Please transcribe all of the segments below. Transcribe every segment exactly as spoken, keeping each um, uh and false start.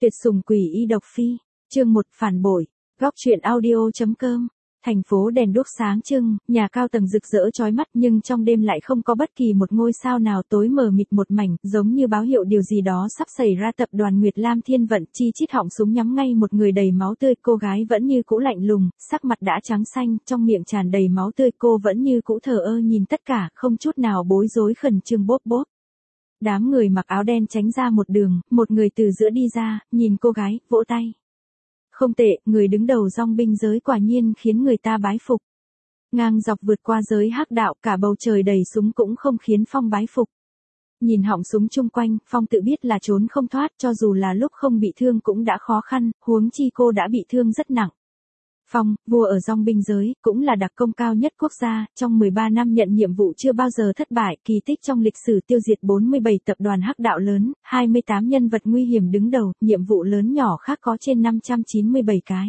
Tuyệt sủng quỷ y độc phi, chương một phản bội, góc truyện audio.com. Thành phố đèn đuốc sáng trưng, nhà cao tầng rực rỡ chói mắt nhưng trong đêm lại không có bất kỳ một ngôi sao nào, tối mờ mịt một mảnh, giống như báo hiệu điều gì đó sắp xảy ra. Tập đoàn Nguyệt Lam Thiên Vận, chi chít họng súng nhắm ngay một người đầy máu tươi, cô gái vẫn như cũ lạnh lùng, sắc mặt đã trắng xanh, trong miệng tràn đầy máu tươi, cô vẫn như cũ thờ ơ nhìn tất cả, không chút nào bối rối, khẩn trương bốp bốp. Đám người mặc áo đen tránh ra một đường, một người từ giữa đi ra, nhìn cô gái, vỗ tay. Không tệ, người đứng đầu dòng binh giới quả nhiên khiến người ta bái phục. Ngang dọc vượt qua giới hắc đạo, cả bầu trời đầy súng cũng không khiến Phong bái phục. Nhìn họng súng chung quanh, Phong tự biết là trốn không thoát, cho dù là lúc không bị thương cũng đã khó khăn, huống chi cô đã bị thương rất nặng. Phong, vua ở dòng binh giới, cũng là đặc công cao nhất quốc gia, trong mười ba năm nhận nhiệm vụ chưa bao giờ thất bại, kỳ tích trong lịch sử, tiêu diệt bốn mươi bảy tập đoàn hắc đạo lớn, hai mươi tám nhân vật nguy hiểm đứng đầu, nhiệm vụ lớn nhỏ khác có trên năm trăm chín mươi bảy cái.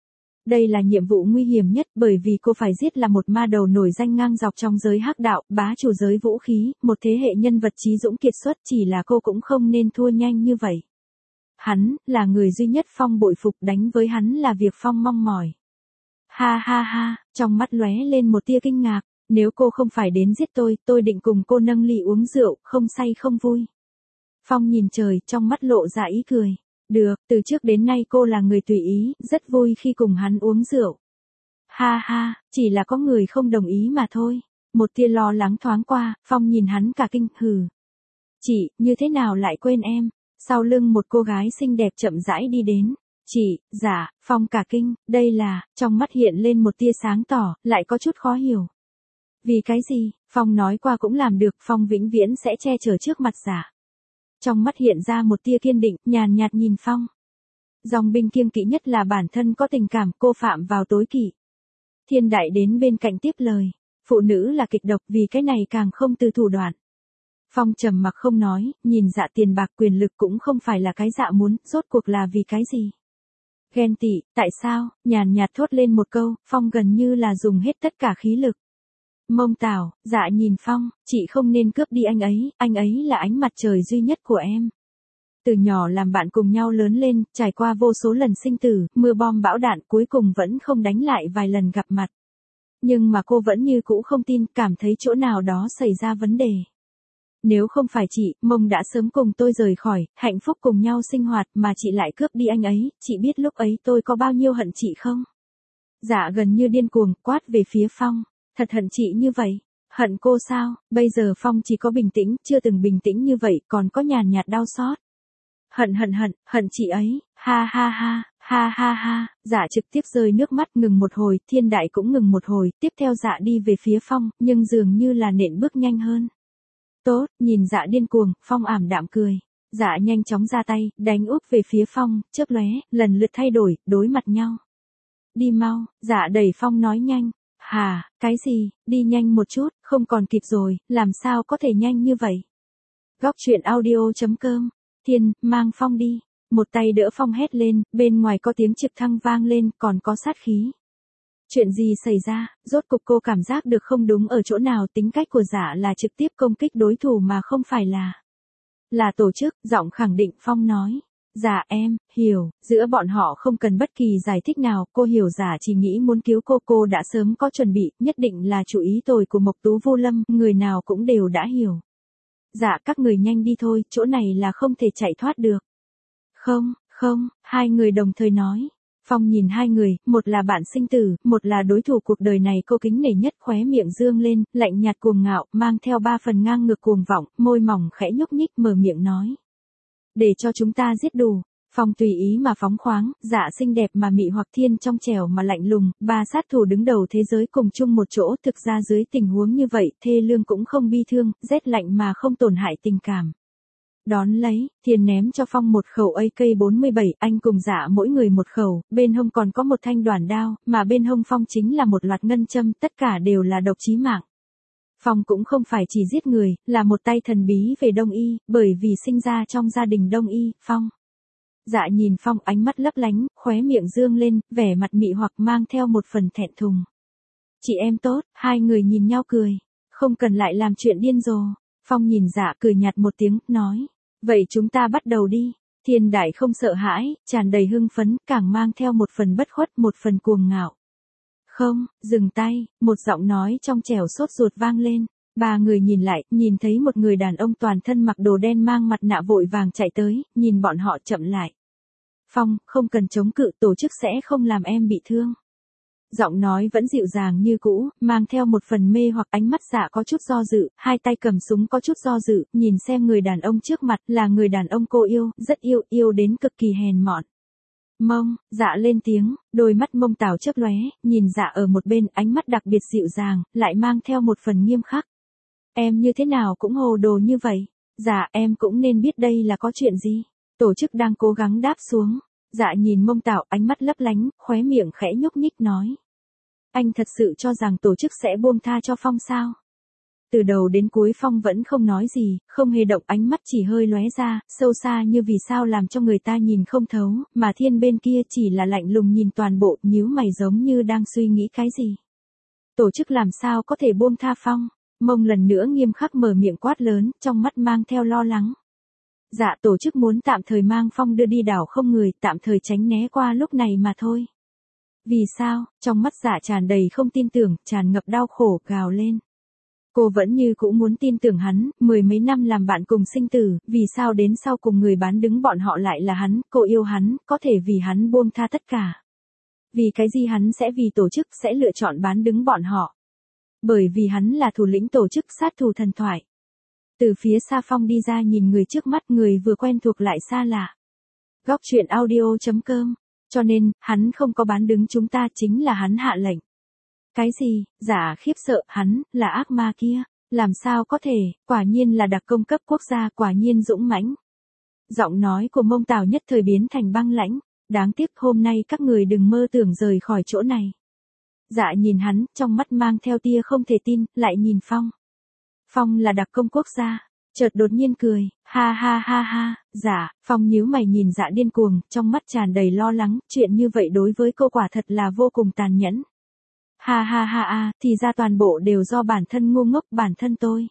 Đây là nhiệm vụ nguy hiểm nhất bởi vì cô phải giết là một ma đầu nổi danh ngang dọc trong giới hắc đạo, bá chủ giới vũ khí, một thế hệ nhân vật trí dũng kiệt xuất, chỉ là cô cũng không nên thua nhanh như vậy. Hắn, là người duy nhất Phong bội phục, đánh với hắn là việc Phong mong mỏi. Ha ha ha, trong mắt lóe lên một tia kinh ngạc, nếu cô không phải đến giết tôi, tôi định cùng cô nâng ly uống rượu, không say không vui. Phong nhìn trời, trong mắt lộ ra ý cười. Được, từ trước đến nay cô là người tùy ý, rất vui khi cùng hắn uống rượu. Ha ha, chỉ là có người không đồng ý mà thôi. Một tia lo lắng thoáng qua, Phong nhìn hắn cả kinh, hừ. Chị, như thế nào lại quên em? Sau lưng một cô gái xinh đẹp chậm rãi đi đến. Chị, dạ, Phong cả kinh, đây là, trong mắt hiện lên một tia sáng tỏ, lại có chút khó hiểu. Vì cái gì, Phong nói qua cũng làm được, Phong vĩnh viễn sẽ che chở trước mặt giả. Trong mắt hiện ra một tia kiên định, nhàn nhạt nhìn Phong. Dòng binh kiêng kỵ nhất là bản thân có tình cảm, cô phạm vào tối kỵ. Thiên đại đến bên cạnh tiếp lời, phụ nữ là kịch độc, vì cái này càng không từ thủ đoạn. Phong trầm mặc không nói, nhìn dạ tiền bạc quyền lực cũng không phải là cái dạ muốn, rốt cuộc là vì cái gì. Ghen tị, tại sao, nhàn nhạt thốt lên một câu, Phong gần như là dùng hết tất cả khí lực. Mông Tảo, dạ nhìn Phong, chị không nên cướp đi anh ấy, anh ấy là ánh mặt trời duy nhất của em. Từ nhỏ làm bạn cùng nhau lớn lên, trải qua vô số lần sinh tử, mưa bom bão đạn, cuối cùng vẫn không đánh lại vài lần gặp mặt. Nhưng mà cô vẫn như cũ không tin, cảm thấy chỗ nào đó xảy ra vấn đề. Nếu không phải chị, Mông đã sớm cùng tôi rời khỏi, hạnh phúc cùng nhau sinh hoạt, mà chị lại cướp đi anh ấy, chị biết lúc ấy tôi có bao nhiêu hận chị không? Dạ gần như điên cuồng, quát về phía Phong, thật hận chị như vậy, hận cô sao? Bây giờ Phong chỉ có bình tĩnh, chưa từng bình tĩnh như vậy, còn có nhàn nhạt đau xót. Hận hận hận, hận chị ấy, ha ha ha, ha ha ha, dạ trực tiếp rơi nước mắt, ngừng một hồi, thiên đại cũng ngừng một hồi, tiếp theo dạ đi về phía Phong, nhưng dường như là nện bước nhanh hơn. Tốt, nhìn dạ điên cuồng, Phong ảm đạm cười. Dạ nhanh chóng ra tay, đánh úp về phía Phong, chớp lóe, lần lượt thay đổi, đối mặt nhau. Đi mau, dạ đẩy Phong nói nhanh. Hà, cái gì, đi nhanh một chút, không còn kịp rồi, làm sao có thể nhanh như vậy? Góc truyện audio.com, Thiên, mang Phong đi. Một tay đỡ Phong hét lên, bên ngoài có tiếng trực thăng vang lên, còn có sát khí. Chuyện gì xảy ra, rốt cục cô cảm giác được không đúng ở chỗ nào, tính cách của giả là trực tiếp công kích đối thủ mà không phải là là tổ chức, giọng khẳng định. Phong nói, dạ em, hiểu, giữa bọn họ không cần bất kỳ giải thích nào, cô hiểu giả chỉ nghĩ muốn cứu cô, cô đã sớm có chuẩn bị, nhất định là chủ ý tồi của Mộc Tú Vô Lâm, người nào cũng đều đã hiểu. Dạ các người nhanh đi thôi, chỗ này là không thể chạy thoát được. Không, không, hai người đồng thời nói. Phong nhìn hai người, một là bạn sinh tử, một là đối thủ cuộc đời này cô kính nể nhất, khóe miệng dương lên, lạnh nhạt cuồng ngạo, mang theo ba phần ngang ngược cuồng vọng, môi mỏng khẽ nhúc nhích, mở miệng nói. Để cho chúng ta giết đủ. Phong tùy ý mà phóng khoáng, dạ xinh đẹp mà mị hoặc, Thiên trong trẻo mà lạnh lùng, ba sát thủ đứng đầu thế giới cùng chung một chỗ, thực ra dưới tình huống như vậy, thê lương cũng không bi thương, rét lạnh mà không tổn hại tình cảm. Đón lấy, Thiên ném cho Phong một khẩu A K bốn mươi bảy, anh cùng dạ mỗi người một khẩu, bên hông còn có một thanh đoản đao, mà bên hông Phong chính là một loạt ngân châm, tất cả đều là độc chí mạng. Phong cũng không phải chỉ giết người, là một tay thần bí về Đông Y, bởi vì sinh ra trong gia đình Đông Y, Phong. Dạ nhìn Phong, ánh mắt lấp lánh, khóe miệng dương lên, vẻ mặt mị hoặc mang theo một phần thẹn thùng. Chị em tốt, hai người nhìn nhau cười, không cần lại làm chuyện điên rồ. Phong nhìn dạ cười nhạt một tiếng, nói, vậy chúng ta bắt đầu đi. Thiên Đại không sợ hãi, tràn đầy hưng phấn, càng mang theo một phần bất khuất, một phần cuồng ngạo. Không, dừng tay, một giọng nói trong trẻo sốt ruột vang lên. Ba người nhìn lại, nhìn thấy một người đàn ông toàn thân mặc đồ đen mang mặt nạ vội vàng chạy tới, nhìn bọn họ chậm lại. Phong, không cần chống cự, tổ chức sẽ không làm em bị thương. Giọng nói vẫn dịu dàng như cũ, mang theo một phần mê hoặc ánh mắt Dạ có chút do dự, hai tay cầm súng có chút do dự, nhìn xem người đàn ông trước mặt là người đàn ông cô yêu, rất yêu, yêu đến cực kỳ hèn mọn. Mông, Dạ lên tiếng, đôi mắt Mông Tảo chớp lóe, nhìn Dạ ở một bên, ánh mắt đặc biệt dịu dàng, lại mang theo một phần nghiêm khắc. Em như thế nào cũng hồ đồ như vậy. Dạ, em cũng nên biết đây là có chuyện gì. Tổ chức đang cố gắng đáp xuống. Dạ nhìn Mông Tảo, ánh mắt lấp lánh, khóe miệng khẽ nhúc nhích nói. Anh thật sự cho rằng tổ chức sẽ buông tha cho Phong sao? Từ đầu đến cuối Phong vẫn không nói gì, không hề động, ánh mắt chỉ hơi lóe ra, sâu xa như vì sao làm cho người ta nhìn không thấu, mà Thiên bên kia chỉ là lạnh lùng nhìn toàn bộ, nhíu mày giống như đang suy nghĩ cái gì. Tổ chức làm sao có thể buông tha Phong? Mông lần nữa nghiêm khắc mở miệng quát lớn, trong mắt mang theo lo lắng. Dạ, tổ chức muốn tạm thời mang Phong đưa đi đảo không người, tạm thời tránh né qua lúc này mà thôi. Vì sao? Trong mắt Dạ tràn đầy không tin tưởng, tràn ngập đau khổ, gào lên. Cô vẫn như cũ muốn tin tưởng hắn, mười mấy năm làm bạn cùng sinh tử, vì sao đến sau cùng người bán đứng bọn họ lại là hắn, cô yêu hắn, có thể vì hắn buông tha tất cả. Vì cái gì hắn sẽ vì tổ chức sẽ lựa chọn bán đứng bọn họ? Bởi vì hắn là thủ lĩnh tổ chức sát thủ thần thoại. Từ phía xa Phong đi ra nhìn người trước mắt, người vừa quen thuộc lại xa lạ. Góc truyện audio chấm com. Cho nên, hắn không có bán đứng chúng ta, chính là hắn hạ lệnh. Cái gì? Dạ khiếp sợ, hắn, là ác ma kia. Làm sao có thể, quả nhiên là đặc công cấp quốc gia, quả nhiên dũng mãnh. Giọng nói của Mông Tảo nhất thời biến thành băng lãnh. Đáng tiếc hôm nay các người đừng mơ tưởng rời khỏi chỗ này. Dạ nhìn hắn, trong mắt mang theo tia không thể tin, lại nhìn Phong. Phong là đặc công quốc gia. Chợt đột nhiên cười, ha ha ha ha, dạ, Phong nhíu mày nhìn Dạ điên cuồng, trong mắt tràn đầy lo lắng, chuyện như vậy đối với cô quả thật là vô cùng tàn nhẫn. Ha ha ha ha, thì ra toàn bộ đều do bản thân ngu ngốc, bản thân tôi.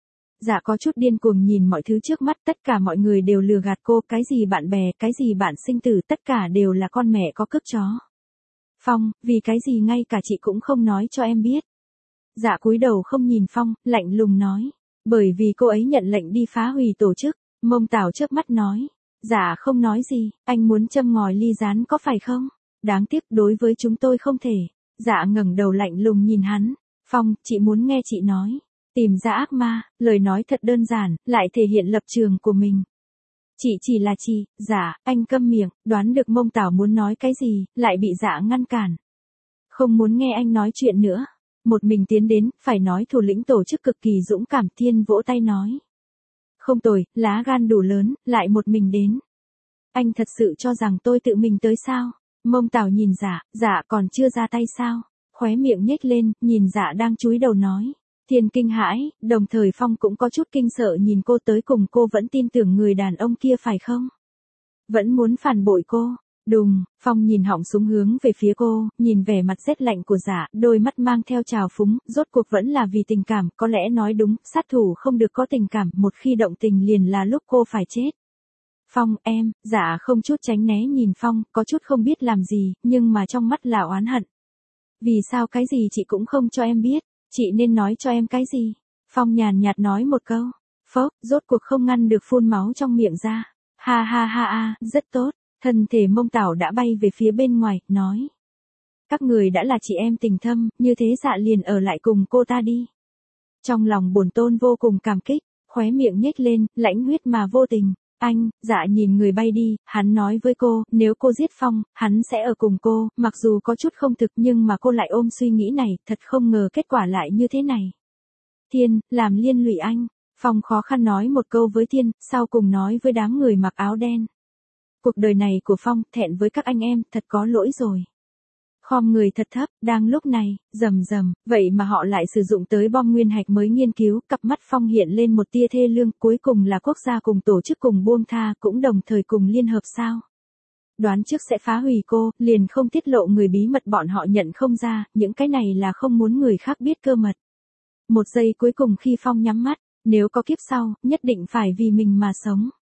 Dạ có chút điên cuồng nhìn mọi thứ trước mắt, tất cả mọi người đều lừa gạt cô, cái gì bạn bè, cái gì bạn sinh tử, tất cả đều là con mẹ có cướp chó. Phong, vì cái gì ngay cả chị cũng không nói cho em biết. Dạ cúi đầu không nhìn Phong, lạnh lùng nói. Bởi vì cô ấy nhận lệnh đi phá hủy tổ chức. Mông Tảo chớp mắt nói. Dạ không nói gì, anh muốn châm ngòi ly rán có phải không? Đáng tiếc đối với chúng tôi không thể. Dạ ngẩng đầu lạnh lùng nhìn hắn. Phong, chị muốn nghe chị nói. Tìm ra ác ma, lời nói thật đơn giản, lại thể hiện lập trường của mình. Chị chỉ là chị, dạ, anh câm miệng, đoán được Mông Tảo muốn nói cái gì, lại bị Dạ ngăn cản. Không muốn nghe anh nói chuyện nữa. Một mình tiến đến, phải nói thủ lĩnh tổ chức cực kỳ dũng cảm. Thiên vỗ tay nói. Không tồi, lá gan đủ lớn, lại một mình đến. Anh thật sự cho rằng tôi tự mình tới sao? Mông Tảo nhìn Dạ, Dạ còn chưa ra tay sao? Khóe miệng nhếch lên, nhìn Dạ đang chúi đầu nói. Thiên kinh hãi, đồng thời Phong cũng có chút kinh sợ nhìn cô, tới cùng cô vẫn tin tưởng người đàn ông kia phải không? Vẫn muốn phản bội cô. Đùng, Phong nhìn họng súng hướng về phía cô, nhìn vẻ mặt rét lạnh của Dạ, đôi mắt mang theo trào phúng, rốt cuộc vẫn là vì tình cảm, có lẽ nói đúng, sát thủ không được có tình cảm, một khi động tình liền là lúc cô phải chết. Phong, em, Dạ không chút tránh né nhìn Phong, có chút không biết làm gì, nhưng mà trong mắt là oán hận. Vì sao cái gì chị cũng không cho em biết, chị nên nói cho em cái gì? Phong nhàn nhạt nói một câu, phốc, rốt cuộc không ngăn được phun máu trong miệng ra. Ha ha ha ha, rất tốt. Thân thể Mông Tảo đã bay về phía bên ngoài, nói. Các người đã là chị em tình thâm, như thế Dạ liền ở lại cùng cô ta đi. Trong lòng bổn tôn vô cùng cảm kích, khóe miệng nhếch lên, lãnh huyết mà vô tình. Anh, Dạ nhìn người bay đi, hắn nói với cô, nếu cô giết Phong, hắn sẽ ở cùng cô, mặc dù có chút không thực nhưng mà cô lại ôm suy nghĩ này, thật không ngờ kết quả lại như thế này. Thiên, làm liên lụy anh. Phong khó khăn nói một câu với Thiên, sau cùng nói với đám người mặc áo đen. Cuộc đời này của Phong, thẹn với các anh em, thật có lỗi rồi. Khom người thật thấp, đang lúc này, rầm rầm, vậy mà họ lại sử dụng tới bom nguyên hạch mới nghiên cứu, cặp mắt Phong hiện lên một tia thê lương, cuối cùng là quốc gia cùng tổ chức cùng buông tha, cũng đồng thời cùng liên hợp sao. Đoán trước sẽ phá hủy cô, liền không tiết lộ người bí mật bọn họ nhận không ra, những cái này là không muốn người khác biết cơ mật. Một giây cuối cùng khi Phong nhắm mắt, nếu có kiếp sau, nhất định phải vì mình mà sống.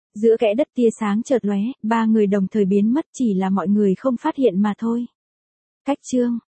Giữa kẽ đất tia sáng chợt lóe, ba người đồng thời biến mất, chỉ là mọi người không phát hiện mà thôi. Cách chương